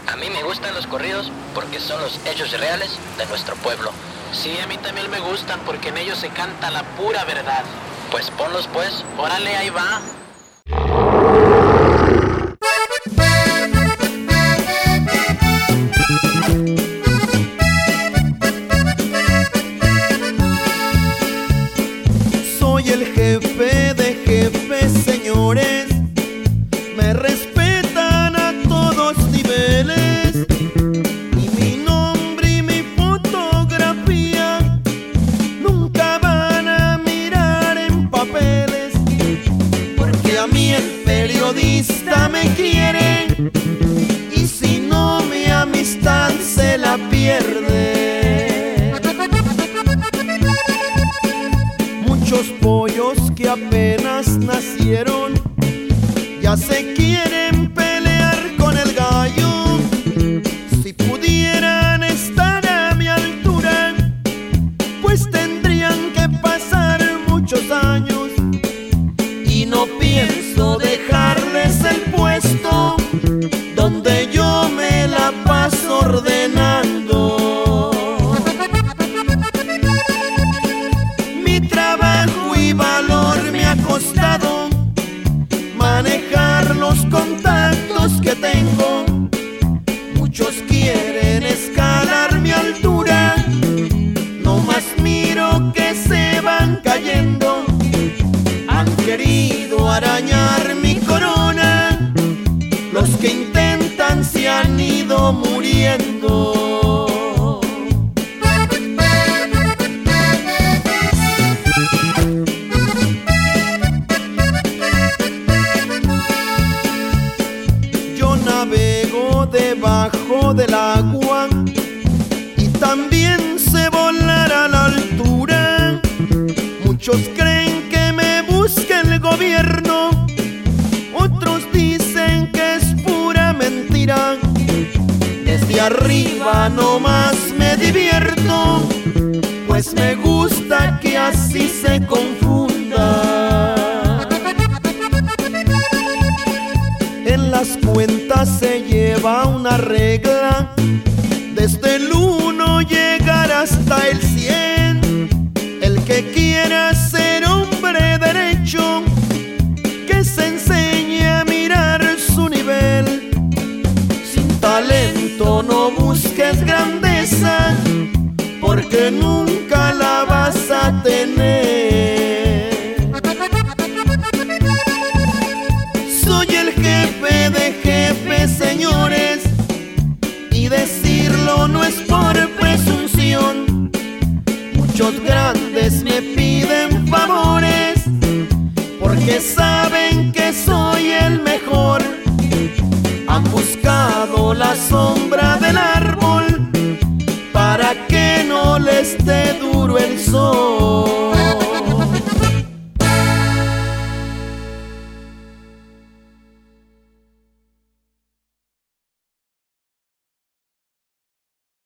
A mí me gustan los corridos porque son los hechos reales de nuestro pueblo. Sí, a mí también me gustan porque en ellos se canta la pura verdad. Pues ponlos pues. Órale, ahí va. Soy el jefe de jefes, señores. Me respetan a todos niveles. Y mi nombre y mi fotografía nunca van a mirar en papeles. Porque a mí el periodista me quiere. Y si no, mi amistad se la pierde. Muchos pollos que apenas nacieron ya se quieren pelear con el gallo. Si pudieran estar a mi altura, pues tendrían que pasar muchos años. Y no pienso dejarles el puesto donde yo me la paso ordenando. Mi trabajo y valor me ha costado manejar los contactos que tengo. Muchos quieren escalar mi altura, no más miro que se van cayendo. Han querido arañar mi corona, los que intentan se han ido muriendo. Yo navego debajo del agua y también sé volar a la altura. Muchos creen que me busca el gobierno, otros dicen que es pura mentira. Desde arriba nomás me divierto, pues me gusta que así se confunda. En las cuentas se lleva una regla, desde el 1 llegar hasta el 100. El que quiera ser hombre derecho, que se enseñe a mirar su nivel. Sin talento no busques grandeza, porque nunca la vas a tener. Soy el jefe de jefes, señores, y decirlo no es por presunción. Muchos grandes me piden favores, porque saben que soy el mejor. Han buscado la sombra del árbol para que no les dé duro el sol.